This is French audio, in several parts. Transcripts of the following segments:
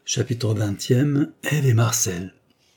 Chapitre 20e, Ève et Marcel.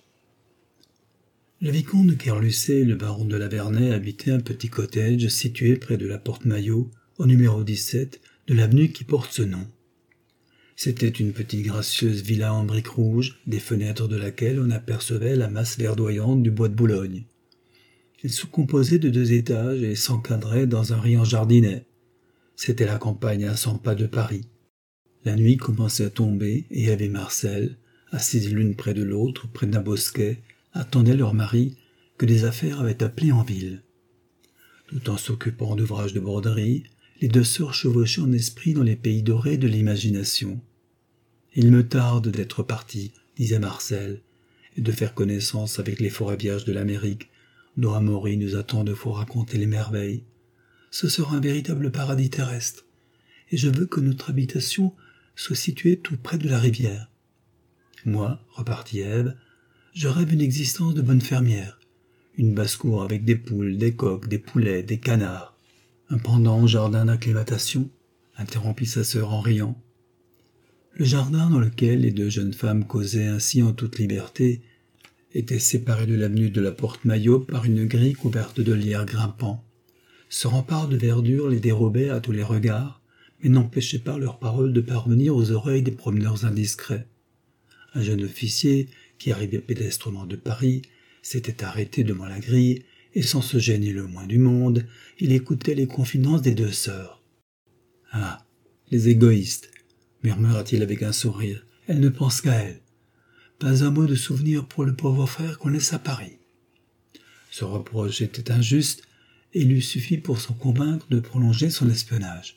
Le vicomte de Kerlussé et le baron de Lavernay habitaient un petit cottage situé près de la porte Maillot, au numéro 17 de l'avenue qui porte ce nom. C'était une petite gracieuse villa en briques rouges, des fenêtres de laquelle on apercevait la masse verdoyante du bois de Boulogne. Elle se composait de 2 étages et s'encadrait dans un riant jardinet. C'était la campagne à 100 pas de Paris. La nuit commençait à tomber et Ève et Marcel, assises l'une près de l'autre, près d'un bosquet, attendaient leur mari que des affaires avaient appelé en ville. Tout en s'occupant d'ouvrages de broderie, les 2 sœurs chevauchaient en esprit dans les pays dorés de l'imagination. « Il me tarde d'être parti, » disait Marcel, « et de faire connaissance avec les forêts vierges de l'Amérique, dont Amaury nous a tant de fois raconté les merveilles. Ce sera un véritable paradis terrestre, et je veux que notre habitation soit située tout près de la rivière. Moi, repartit Ève, je rêve une existence de bonne fermière, une basse-cour avec des poules, des coqs, des poulets, des canards. Un pendant au jardin d'acclimatation, interrompit sa sœur en riant. Le jardin dans lequel les 2 jeunes femmes causaient ainsi en toute liberté était séparé de l'avenue de la porte Maillot par une grille couverte de lierre grimpant. Ce rempart de verdure les dérobait à tous les regards, mais n'empêchait pas leurs paroles de parvenir aux oreilles des promeneurs indiscrets. Un jeune officier, qui arrivait pédestrement de Paris, s'était arrêté devant la grille, et sans se gêner le moins du monde, il écoutait les confidences des 2 sœurs. « Ah, les égoïstes !» murmura-t-il avec un sourire. « Elles ne pensent qu'à elles. Pas un mot de souvenir pour le pauvre frère qu'on laisse à Paris. » Ce reproche était injuste, et il lui suffit pour s'en convaincre de prolonger son espionnage.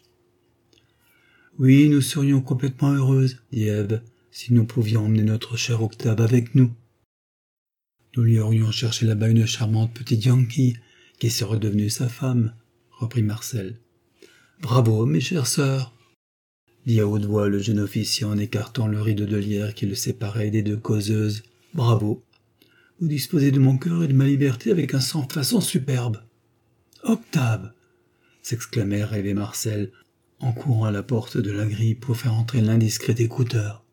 « Oui, nous serions complètement heureuses, dit Ève, si nous pouvions emmener notre cher Octave avec nous. Nous lui aurions cherché là-bas une charmante petite Yankee, qui serait devenue sa femme, reprit Marcel. Bravo, mes chères sœurs, dit à haute voix le jeune officier en écartant le rideau de lierre qui le séparait des 2 causeuses. Bravo. Vous disposez de mon cœur et de ma liberté avec un sans-façon superbe. Octave, s'exclamèrent Ève et Marcel, en courant à la porte de la grille pour faire entrer l'indiscret écouteur.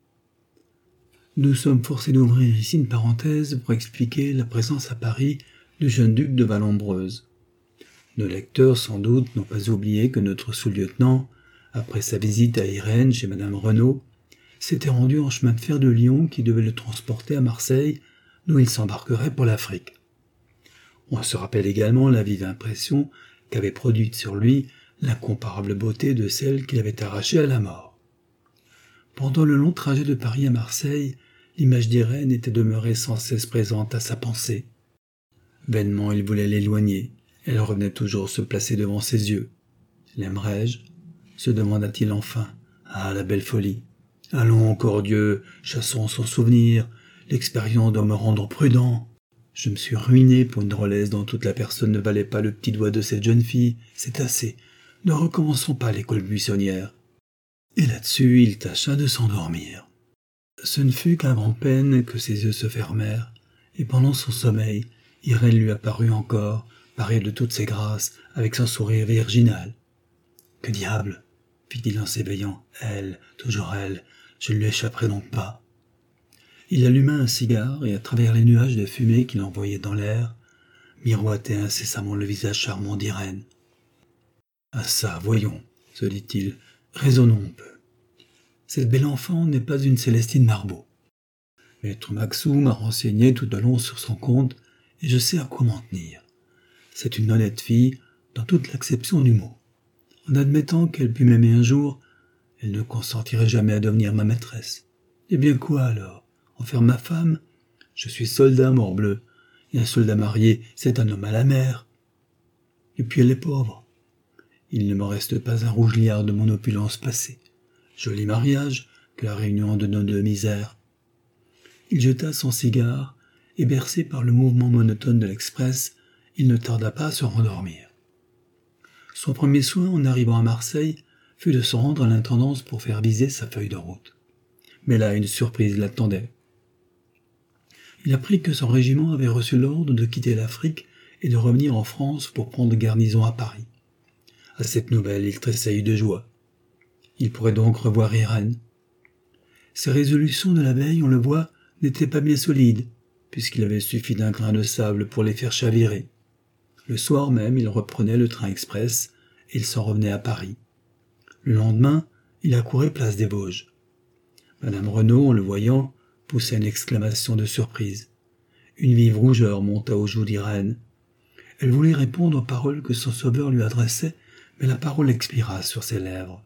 Nous sommes forcés d'ouvrir ici une parenthèse pour expliquer la présence à Paris du jeune duc de Vallombreuse. Nos lecteurs, sans doute, n'ont pas oublié que notre sous-lieutenant, après sa visite à Irène chez madame Renaud, s'était rendu en chemin de fer de Lyon qui devait le transporter à Marseille, d'où il s'embarquerait pour l'Afrique. On se rappelle également la vive impression qu'avait produite sur lui l'incomparable beauté de celle qui l'avait arraché à la mort. Pendant le long trajet de Paris à Marseille, l'image d'Irène était demeurée sans cesse présente à sa pensée. Vainement il voulait l'éloigner, elle revenait toujours se placer devant ses yeux. L'aimerais-je ? Se demanda-t-il enfin. Ah, la belle folie. Allons, encore Dieu, chassons son souvenir, l'expérience doit me rendre prudent. Je me suis ruiné pour une drôlesse dont toute la personne ne valait pas le petit doigt de cette jeune fille, c'est assez. Ne recommençons pas l'école buissonnière. Et là-dessus, il tâcha de s'endormir. Ce ne fut qu'à grand-peine que ses yeux se fermèrent, et pendant son sommeil, Irène lui apparut encore, parée de toutes ses grâces, avec son sourire virginal. « Que diable !» fit-il en s'éveillant. « Elle, toujours elle, je ne lui échapperai donc pas. » Il alluma un cigare et, à travers les nuages de fumée qu'il envoyait dans l'air, miroitait incessamment le visage charmant d'Irène. « Ah ça, voyons, se dit-il, raisonnons un peu. Cette belle enfant n'est pas une Célestine Marbeau. Maître Maxou m'a renseigné tout au long sur son compte et je sais à quoi m'en tenir. C'est une honnête fille dans toute l'acception du mot. En admettant qu'elle pût m'aimer un jour, elle ne consentirait jamais à devenir ma maîtresse. Eh bien quoi alors? En faire ma femme? Je suis soldat, morbleu, et un soldat marié, c'est un homme à la mer. Et puis elle est pauvre. Il ne me reste pas un rouge liard de mon opulence passée. Joli mariage que la réunion de nos 2 misères. » Il jeta son cigare, et bercé par le mouvement monotone de l'express, il ne tarda pas à se rendormir. Son premier soin en arrivant à Marseille fut de se rendre à l'intendance pour faire viser sa feuille de route. Mais là, une surprise l'attendait. Il apprit que son régiment avait reçu l'ordre de quitter l'Afrique et de revenir en France pour prendre garnison à Paris. À cette nouvelle, il tressaillit de joie. Il pourrait donc revoir Irène. Ses résolutions de la veille, on le voit, n'étaient pas bien solides, puisqu'il avait suffi d'un grain de sable pour les faire chavirer. Le soir même, il reprenait le train express et il s'en revenait à Paris. Le lendemain, il accourait place des Vosges. Madame Renaud, en le voyant, poussa une exclamation de surprise. Une vive rougeur monta aux joues d'Irène. Elle voulait répondre aux paroles que son sauveur lui adressait, mais la parole expira sur ses lèvres.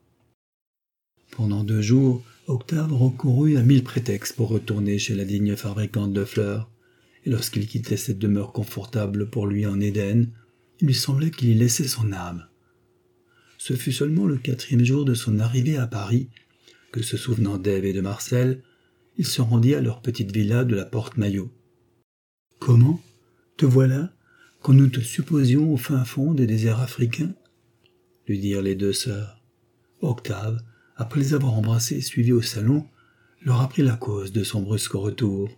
Pendant 2 jours, Octave recourut à 1000 prétextes pour retourner chez la digne fabricante de fleurs, et lorsqu'il quittait cette demeure confortable pour lui en Éden, il lui semblait qu'il y laissait son âme. Ce fut seulement le 4e jour de son arrivée à Paris que, se souvenant d'Ève et de Marcel, il se rendit à leur petite villa de la Porte-Maillot. « Comment ? Te voilà, quand nous te supposions au fin fond des déserts africains ?» lui dirent les 2 sœurs. Octave, après les avoir embrassées et suivies au salon, leur apprit la cause de son brusque retour.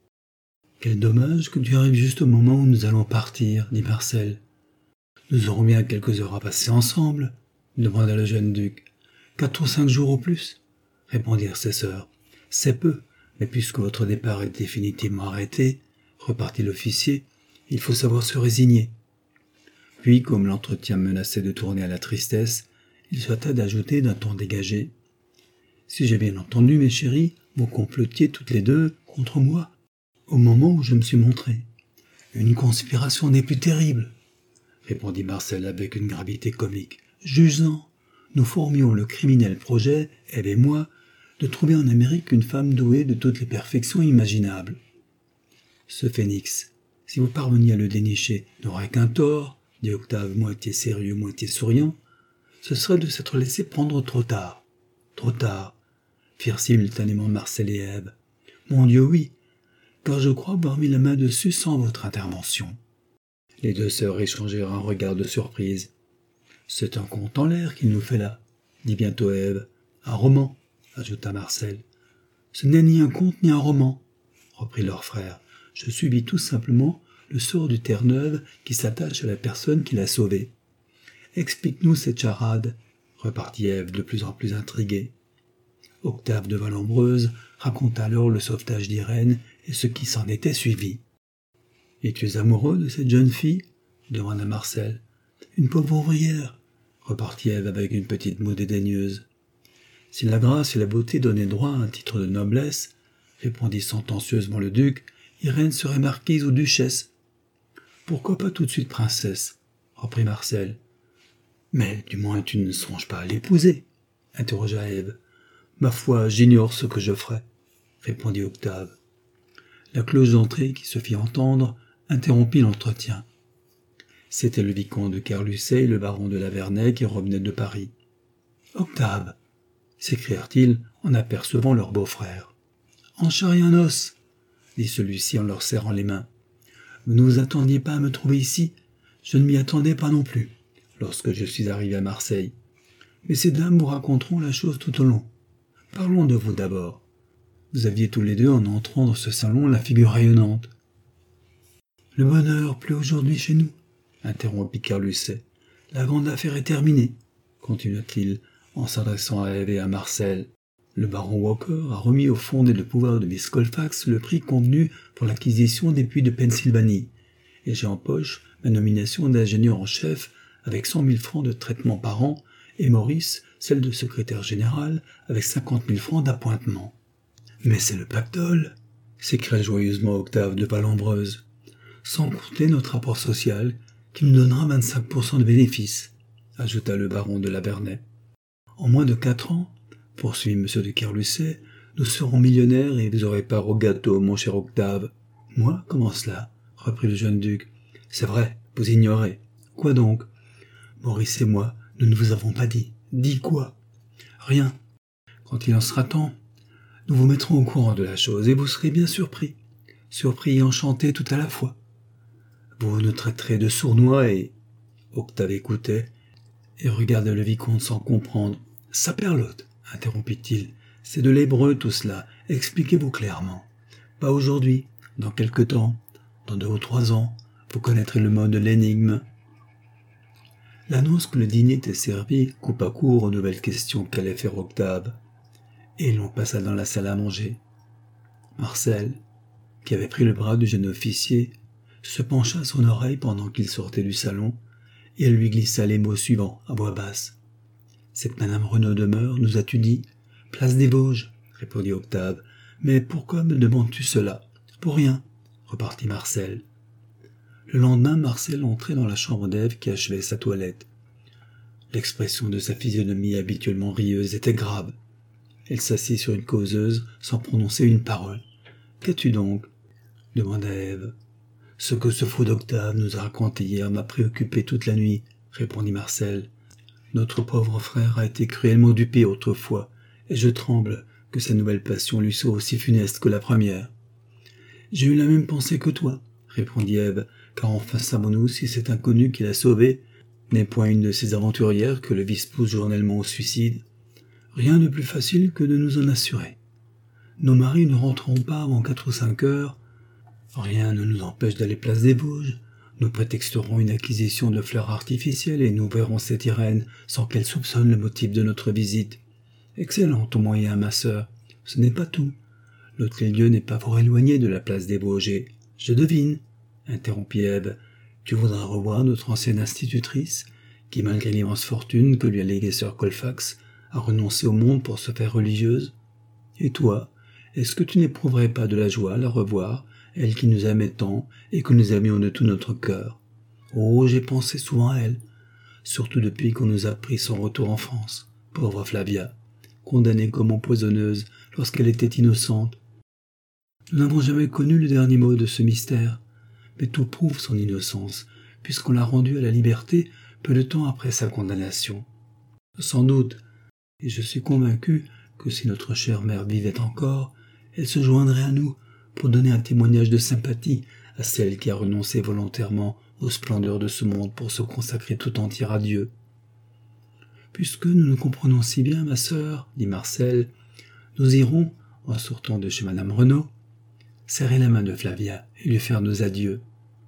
« Quel dommage que tu arrives juste au moment où nous allons partir, » dit Marcel. « Nous aurons bien quelques heures à passer ensemble, » demanda le jeune duc. « 4 ou 5 jours au plus, » répondirent ses sœurs. « C'est peu, mais puisque votre départ est définitivement arrêté, » repartit l'officier, « il faut savoir se résigner. » Puis, comme l'entretien menaçait de tourner à la tristesse, il se hâta d'ajouter d'un ton dégagé. « Si j'ai bien entendu, mes chéris, vous complotiez toutes les 2 contre moi, au moment où je me suis montré. Une conspiration des plus terribles, » répondit Marcel avec une gravité comique. « Juge-en, nous formions le criminel projet, elle et moi, de trouver en Amérique une femme douée de toutes les perfections imaginables. Ce phénix, si vous parveniez à le dénicher, n'aurait qu'un tort, dit Octave, moitié sérieux, moitié souriant, ce serait de s'être laissé prendre trop tard. Trop tard, firent simultanément Marcel et Ève. Mon Dieu, oui, car je crois avoir mis la main dessus sans votre intervention. Les 2 sœurs échangèrent un regard de surprise. C'est un conte en l'air qu'il nous fait là, dit bientôt Ève. Un roman, ajouta Marcel. Ce n'est ni un conte ni un roman, reprit leur frère. Je subis tout simplement le sort du Terre-Neuve qui s'attache à la personne qui l'a sauvé. Explique-nous cette charade, repartit Ève de plus en plus intriguée. Octave de Vallombreuse raconta alors le sauvetage d'Irène et ce qui s'en était suivi. « Es-tu amoureux de cette jeune fille ?» demanda Marcel. « Une pauvre ouvrière, » repartit Ève avec une petite moue dédaigneuse. « Si la grâce et la beauté donnaient droit à un titre de noblesse, » répondit sentencieusement le duc, « Irène serait marquise ou duchesse. »« Pourquoi pas tout de suite princesse ?» reprit Marcel. « Mais du moins tu ne songes pas à l'épouser ?» interrogea Ève. « Ma foi, j'ignore ce que je ferai, » répondit Octave. La cloche d'entrée qui se fit entendre interrompit l'entretien. C'était le vicomte de Kerlusset et le baron de la Vernède qui revenaient de Paris. « Octave !» s'écrièrent-ils en apercevant leur beau-frère. « En chair et en os !» dit celui-ci en leur serrant les mains. « Vous ne vous attendiez pas à me trouver ici ? Je ne m'y attendais pas non plus, lorsque je suis arrivé à Marseille. Mais ces dames vous raconteront la chose tout au long. Parlons de vous d'abord. Vous aviez tous les 2 en entrant dans ce salon la figure rayonnante. »« Le bonheur pleut aujourd'hui chez nous, » interrompit Kerlusset. « La grande affaire est terminée, » continua-t-il en s'adressant à Ève et à Marcel. « Le baron Walker a remis au fondé de pouvoir de Miss Colfax le prix convenu pour l'acquisition des puits de Pennsylvanie, et j'ai en poche ma nomination d'ingénieur en chef avec 100 000 francs de traitement par an, et Maurice celle de secrétaire général avec 50 000 francs d'appointement. »« Mais c'est le pactole !» s'écria joyeusement Octave de Vallombreuse. « Sans compter notre rapport social, qui nous donnera 25% de bénéfices, » ajouta le baron de la Vernède. « En moins de 4 ans, poursuivit M. de Kerlusset, nous serons millionnaires et vous aurez part au gâteau, mon cher Octave. »« Moi, comment cela ?» reprit le jeune duc. « C'est vrai, vous ignorez. Quoi donc ? Maurice et moi, nous ne vous avons pas dit. Dit quoi ? Rien. Quand il en sera temps, nous vous mettrons au courant de la chose et vous serez bien surpris. Surpris et enchanté tout à la fois. Vous nous traiterez de sournois et... » Octave écoutait et regardait le vicomte sans comprendre. « Saperlotte !» interrompit-il. « C'est de l'hébreu tout cela. Expliquez-vous clairement. Pas aujourd'hui, dans quelque temps, dans 2 ou 3 ans, vous connaîtrez le mot de l'énigme. » L'annonce que le dîner était servi coupa court aux nouvelles questions qu'allait faire Octave. et l'on passa dans la salle à manger. Marcel, qui avait pris le bras du jeune officier, se pencha à son oreille pendant qu'il sortait du salon, et elle lui glissa les mots suivants à voix basse. « Cette madame Renaud demeure, nous as-tu dit ? Place des Vosges, répondit Octave. Mais pourquoi me demandes-tu cela ? Pour rien, repartit Marcel. Le lendemain, Marcel entrait dans la chambre d'Ève qui achevait sa toilette. L'expression de sa physionomie habituellement rieuse était grave. Elle s'assit sur une causeuse sans prononcer une parole. « Qu'as-tu donc ?» demanda Ève. « Ce que ce fou d'Octave nous a raconté hier m'a préoccupé toute la nuit, » répondit Marcel. « Notre pauvre frère a été cruellement dupé autrefois, et je tremble que sa nouvelle passion lui soit aussi funeste que la première. »« J'ai eu la même pensée que toi, » répondit Ève, « car enfin savons-nous si cet inconnu qui l'a sauvée n'est point une de ces aventurières que le vice pousse journellement au suicide. Rien de plus facile que de nous en assurer. Nos maris ne rentreront pas avant 4 ou 5 heures. Rien ne nous empêche d'aller place des Vosges. Nous prétexterons une acquisition de fleurs artificielles et nous verrons cette Irène sans qu'elle soupçonne le motif de notre visite. Excellent ton moyen, ma sœur. Ce n'est pas tout. L'hôtel-Dieu n'est pas fort éloigné de la place des Vosges et, je devine, interrompit Ève, tu voudras revoir notre ancienne institutrice, qui, malgré l'immense fortune que lui a léguée sœur Colfax, a renoncé au monde pour se faire religieuse. Et toi, est-ce que tu n'éprouverais pas de la joie à la revoir, elle qui nous aimait tant et que nous aimions de tout notre cœur? Oh, j'ai pensé souvent à elle, surtout depuis qu'on nous a appris son retour en France, pauvre Flavia, condamnée comme empoisonneuse lorsqu'elle était innocente. Nous n'avons jamais connu le dernier mot de ce mystère, mais tout prouve son innocence, puisqu'on l'a rendue à la liberté peu de temps après sa condamnation. Sans doute, et je suis convaincu que si notre chère mère vivait encore, elle se joindrait à nous pour donner un témoignage de sympathie à celle qui a renoncé volontairement aux splendeurs de ce monde pour se consacrer tout entière à Dieu. Puisque nous nous comprenons si bien, ma sœur, dit Marcel, nous irons, en sortant de chez madame Renaud, serrer la main de Flavia et lui faire nos adieux.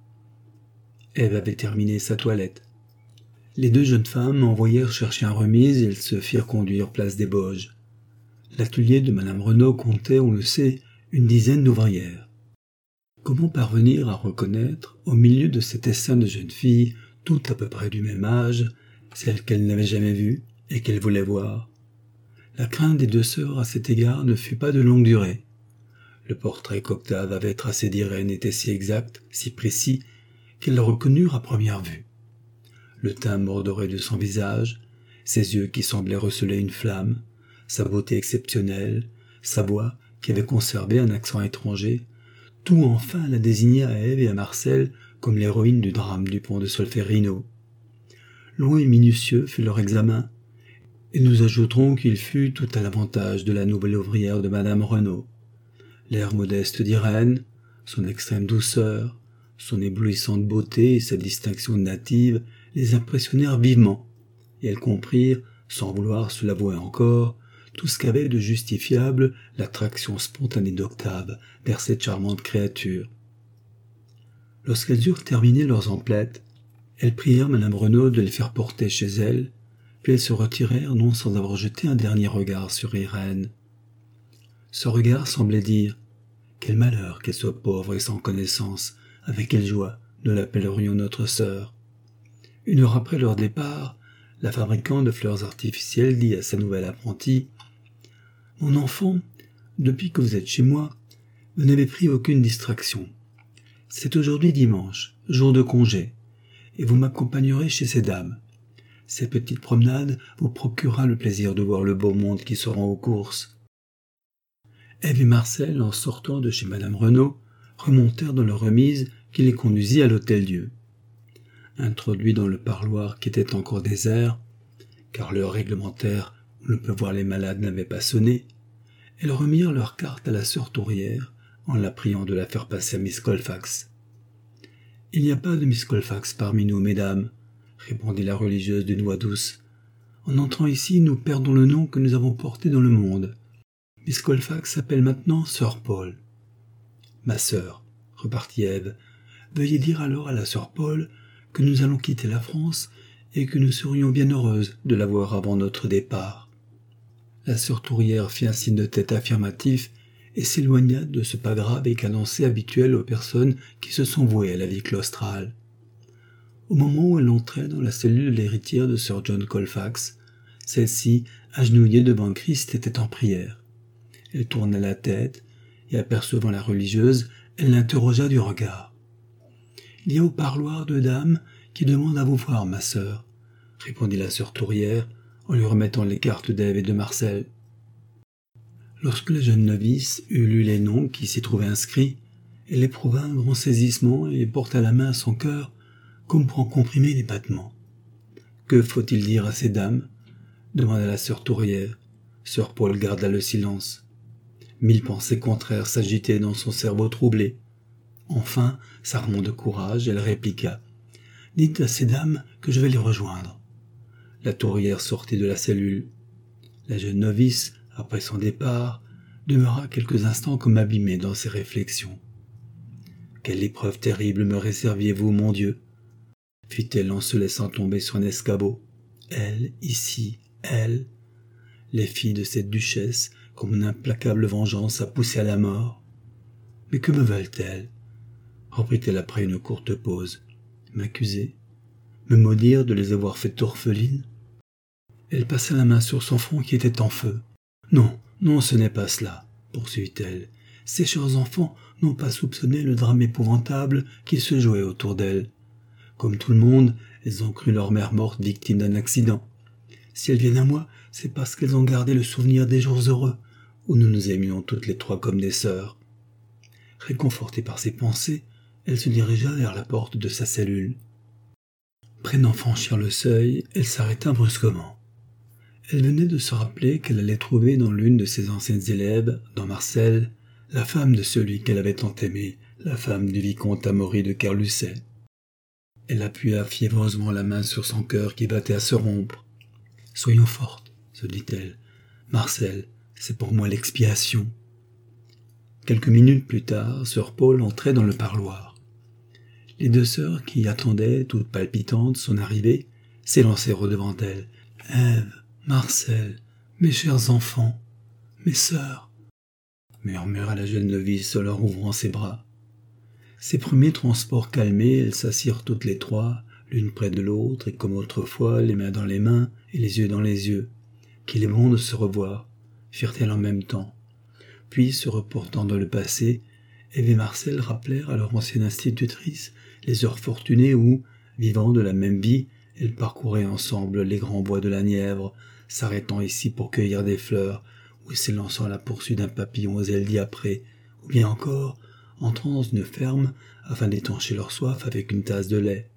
Ève avait terminé sa toilette. Les deux jeunes femmes envoyèrent chercher un remise et elles se firent conduire place des Vosges. L'atelier de madame Renaud comptait, on le sait, une dizaine d'ouvrières. Comment parvenir à reconnaître, au milieu de cet essaim de jeunes filles, toutes à peu près du même âge, celles qu'elle n'avait jamais vues et qu'elle voulait voir? La crainte des deux sœurs à cet égard ne fut pas de longue durée. Le portrait qu'Octave avait tracé d'Irène était si exact, si précis, qu'elles le reconnurent à première vue. Le teint mordoré de son visage, ses yeux qui semblaient receler une flamme, sa beauté exceptionnelle, sa voix qui avait conservé un accent étranger, tout enfin la désignait à Ève et à Marcel comme l'héroïne du drame du pont de Solferino. Long et minutieux fut leur examen, et nous ajouterons qu'il fut tout à l'avantage de la noble ouvrière de madame Renaud. L'air modeste d'Irène, son extrême douceur, son éblouissante beauté et sa distinction native les impressionnèrent vivement, et elles comprirent, sans vouloir se l'avouer encore, tout ce qu'avait de justifiable l'attraction spontanée d'Octave vers cette charmante créature. Lorsqu'elles eurent terminé leurs emplettes, elles prièrent madame Renaud de les faire porter chez elles, puis elles se retirèrent non sans avoir jeté un dernier regard sur Irène. Ce regard semblait dire « Quel malheur qu'elle soit pauvre et sans connaissance, avec quelle joie nous l'appellerions notre sœur. » Une heure après leur départ, la fabricante de fleurs artificielles dit à sa nouvelle apprentie « Mon enfant, depuis que vous êtes chez moi, vous n'avez pris aucune distraction. C'est aujourd'hui dimanche, jour de congé, et vous m'accompagnerez chez ces dames. Cette petite promenade vous procurera le plaisir de voir le beau monde qui se rend aux courses. » Ève et Marcel, en sortant de chez madame Renaud, remontèrent dans leur remise qui les conduisit à l'Hôtel-Dieu. Introduits dans le parloir qui était encore désert, car l'heure réglementaire où l'on peut voir les malades n'avait pas sonné, elles remirent leur carte à la sœur Tourière en la priant de la faire passer à Miss Colfax. « Il n'y a pas de Miss Colfax parmi nous, mesdames, » répondit la religieuse d'une voix douce. « En entrant ici, nous perdons le nom que nous avons porté dans le monde. Miss Colfax s'appelle maintenant sœur Paul. »« Ma sœur, » repartit Ève, « veuillez dire alors à la sœur Paul que nous allons quitter la France et que nous serions bien heureuses de la voir avant notre départ. » La sœur Tourière fit un signe de tête affirmatif et s'éloigna de ce pas grave et cadencé habituel aux personnes qui se sont vouées à la vie claustrale. Au moment où elle entrait dans la cellule de l'héritière de Sir John Colfax, celle-ci, agenouillée devant Christ, était en prière. Elle tourna la tête, et apercevant la religieuse, elle l'interrogea du regard. « Il y a au parloir deux dames qui demandent à vous voir, ma sœur, » répondit la sœur Tourière, en lui remettant les cartes d'Ève et de Marcel. Lorsque la jeune novice eut lu les noms qui s'y trouvaient inscrits, elle éprouva un grand saisissement et porta la main à son cœur, comme pour en comprimer les battements. « Que faut-il dire à ces dames ?» demanda la sœur Tourière. Sir Paul garda le silence. 1000 pensées contraires s'agitaient dans son cerveau troublé. Enfin, s'armant de courage, elle répliqua. « Dites à ces dames que je vais les rejoindre. » La Tourière sortit de la cellule. La jeune novice, après son départ, demeura quelques instants comme abîmée dans ses réflexions. « Quelle épreuve terrible me réserviez-vous, mon Dieu ?» fit-elle en se laissant tomber sur un escabeau. Elle, ici, elle. Les filles de cette duchesse, comme une implacable vengeance, a poussé à la mort. Mais que me veulent-elles ? Reprit-elle après une courte pause. M'accuser ? Me maudire de les avoir faites orphelines ? Elle passa la main sur son front qui était en feu. Non, non, ce n'est pas cela, poursuivit-elle. Ces chers enfants n'ont pas soupçonné le drame épouvantable qui se jouait autour d'elles. Comme tout le monde, elles ont cru leur mère morte victime d'un accident. Si elles viennent à moi, c'est parce qu'elles ont gardé le souvenir des jours heureux, où nous nous aimions toutes les trois comme des sœurs. Réconfortée par ces pensées, elle se dirigea vers la porte de sa cellule. Près d'en franchir le seuil, elle s'arrêta brusquement. Elle venait de se rappeler qu'elle allait trouver dans l'une de ses anciennes élèves, dans Marcel, la femme de celui qu'elle avait tant aimé, la femme du vicomte Amaury de Kerlusset. Elle appuya fiévreusement la main sur son cœur qui battait à se rompre. « Soyons fortes, » se dit-elle. « Marcel, c'est pour moi l'expiation. » Quelques minutes plus tard, sœur Paul entrait dans le parloir. Les deux sœurs qui attendaient, toutes palpitantes, son arrivée, s'élancèrent devant elle. « Ève, Marcel, mes chers enfants, mes sœurs » murmura la jeune novice en leur ouvrant ses bras. Ses premiers transports calmés, elles s'assirent toutes les trois, l'une près de l'autre, et comme autrefois, les mains dans les mains et les yeux dans les yeux. « Qu'il est bon de se revoir » firent-elles en même temps. Puis, se reportant dans le passé, Ève et Marcel rappelèrent à leur ancienne institutrice les heures fortunées où, vivant de la même vie, elles parcouraient ensemble les grands bois de la Nièvre, s'arrêtant ici pour cueillir des fleurs, ou s'élançant à la poursuite d'un papillon aux ailes diaprées, ou bien encore entrant dans une ferme afin d'étancher leur soif avec une tasse de lait.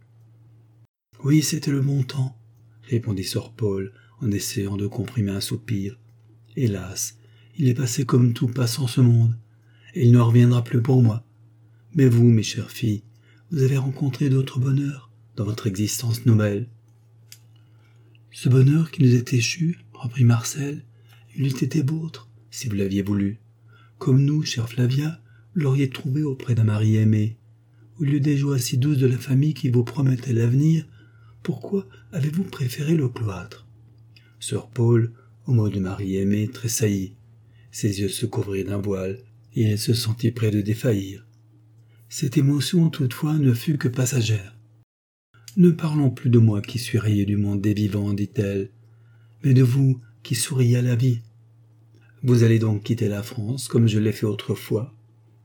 « Oui, c'était le bon temps, » répondit sœur Paul en essayant de comprimer un soupir. « Hélas, il est passé comme tout passe en ce monde, et il ne reviendra plus pour moi. Mais vous, mes chères filles, vous avez rencontré d'autres bonheurs dans votre existence nouvelle. » « Ce bonheur qui nous est échu, » reprit Marcel, « il eût été vôtre, si vous l'aviez voulu. Comme nous, chère Flavia, vous l'auriez trouvé auprès d'un mari aimé. Au lieu des joies si douces de la famille qui vous promettait l'avenir, pourquoi avez-vous préféré le cloître ?» Sœur Paul, au mot de mari aimé, tressaillit. Ses yeux se couvrirent d'un voile, et elle se sentit près de défaillir. Cette émotion, toutefois, ne fut que passagère. « Ne parlons plus de moi qui suis rayé du monde des vivants, dit-elle, mais de vous qui souriez à la vie. Vous allez donc quitter la France, comme je l'ai fait autrefois. »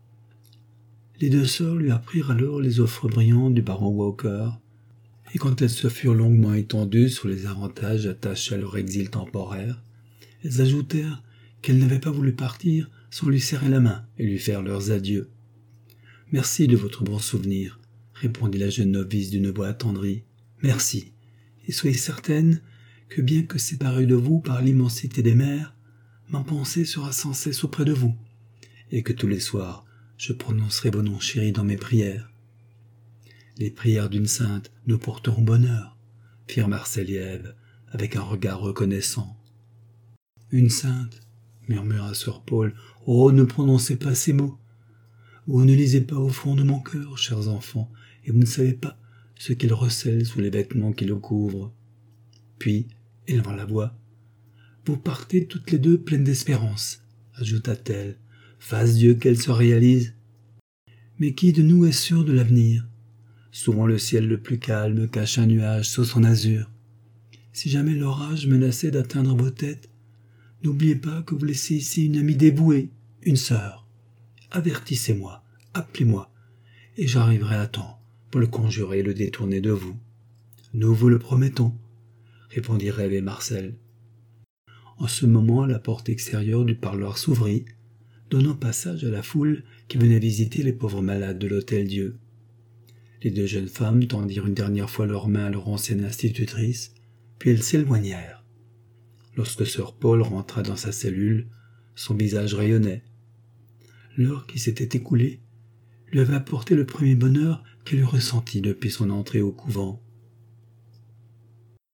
Les deux sœurs lui apprirent alors les offres brillantes du baron Walker, et quand elles se furent longuement étendues sur les avantages attachés à leur exil temporaire, elles ajoutèrent qu'elles n'avaient pas voulu partir sans lui serrer la main et lui faire leurs adieux. « Merci de votre bon souvenir, » répondit la jeune novice d'une voix attendrie. « Merci, et soyez certaine que bien que séparée de vous par l'immensité des mers, ma pensée sera sans cesse auprès de vous, et que tous les soirs je prononcerai vos noms chéris dans mes prières. » « Les prières d'une sainte nous porteront bonheur, » firent Marcel et Ève avec un regard reconnaissant. « Une sainte, » murmura sœur Paul, « oh, ne prononcez pas ces mots. Vous ne lisez pas au fond de mon cœur, chers enfants, et vous ne savez pas ce qu'il recèle sous les vêtements qui le couvrent. » Puis, élevant la voix, « Vous partez toutes les deux pleines d'espérance, ajouta-t-elle. Fasse Dieu qu'elle se réalise. Mais qui de nous est sûr de l'avenir? Souvent le ciel le plus calme cache un nuage sous son azur. Si jamais l'orage menaçait d'atteindre vos têtes, n'oubliez pas que vous laissez ici une amie dévouée, une sœur. Avertissez-moi, appelez-moi, et j'arriverai à temps pour le conjurer et le détourner de vous. Nous vous le promettons, répondit rêvé Marcel. En ce moment, la porte extérieure du parloir s'ouvrit, donnant passage à la foule qui venait visiter les pauvres malades de l'Hôtel-Dieu. Les deux jeunes femmes tendirent une dernière fois leurs mains à leur ancienne institutrice, puis elles s'éloignèrent. Lorsque sœur Paul rentra dans sa cellule, son visage rayonnait. L'heure qui s'était écoulée lui avait apporté le premier bonheur qu'elle eût ressenti depuis son entrée au couvent.